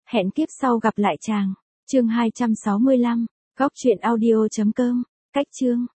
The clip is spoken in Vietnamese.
Hẹn kiếp sau gặp lại chàng. Chương 265. Góc truyện audio.com. Cách chương.